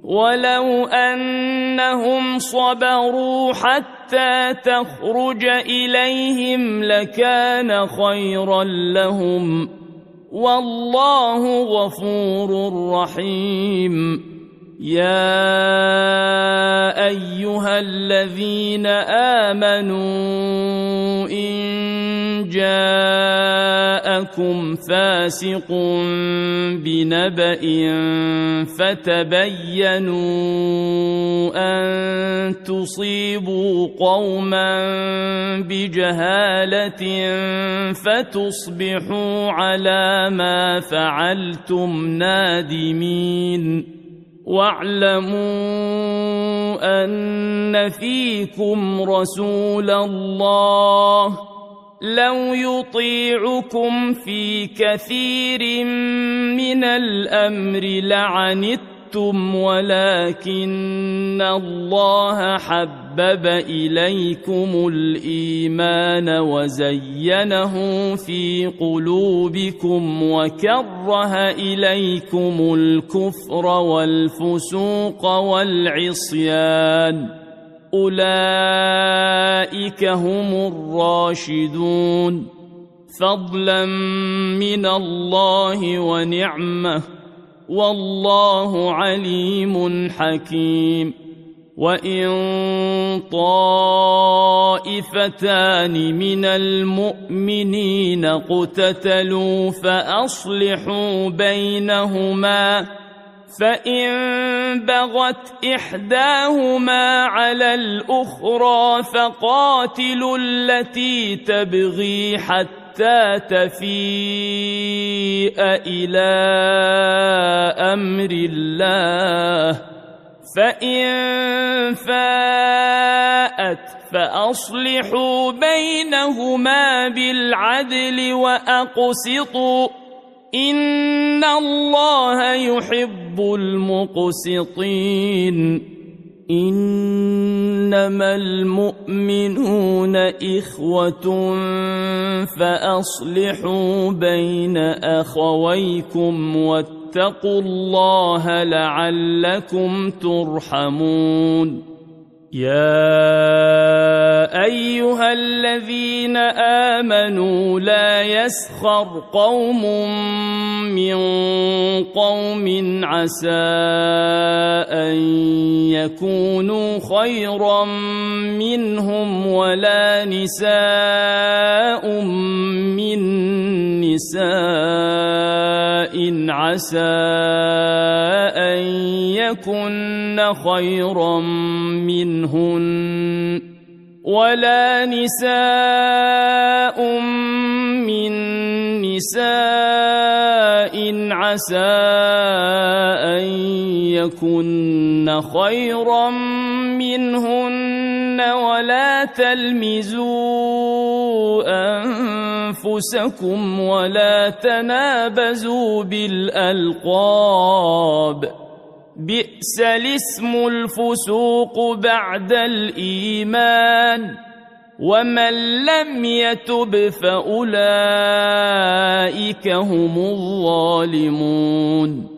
ولو أنهم صبروا حتى تخرج إليهم لكان خيرا لهم، والله غفور رحيم. يا أيها الذين آمنوا إن جاءكم فاسق بنبأ فتبينوا أن تصيبوا قوما بجهالة فتصبحوا على ما فعلتم نادمين. واعلموا أن فيكم رسول الله لو يطيعكم في كثير من الأمر لعنتم، ولكن الله حبب إليكم الإيمان وزينه في قلوبكم وكره إليكم الكفر والفسوق والعصيان، أولئك هم الراشدون، فضلا من الله ونعمة، والله عليم حكيم. وإن طائفتان من المؤمنين اقتتلوا فأصلحوا بينهما، فإن بغت إحداهما على الأخرى فقاتلوا التي تبغي حتى تفيء إلى أمر الله، فإن فاءت فأصلحوا بينهما بالعدل وأقسطوا، إن الله يحب المقسطين. إنما المؤمنون إخوة فأصلحوا بين أخويكم واتقوا الله لعلكم ترحمون. يا أيها الذين آمنوا لا يسخر قوم من قوم عسى أن يكونوا خيرا منهم ولا نساء من نساء عسى أن يكن خيرا منهن، ولا نساء من نساء عسى أن يكن خيرا منهن، ولا تلمزوا أنفسكم ولا تنابزوا بالألقاب، بئس الاسم الفسوق بعد الإيمان، ومن لم يتب فأولئك هم الظالمون.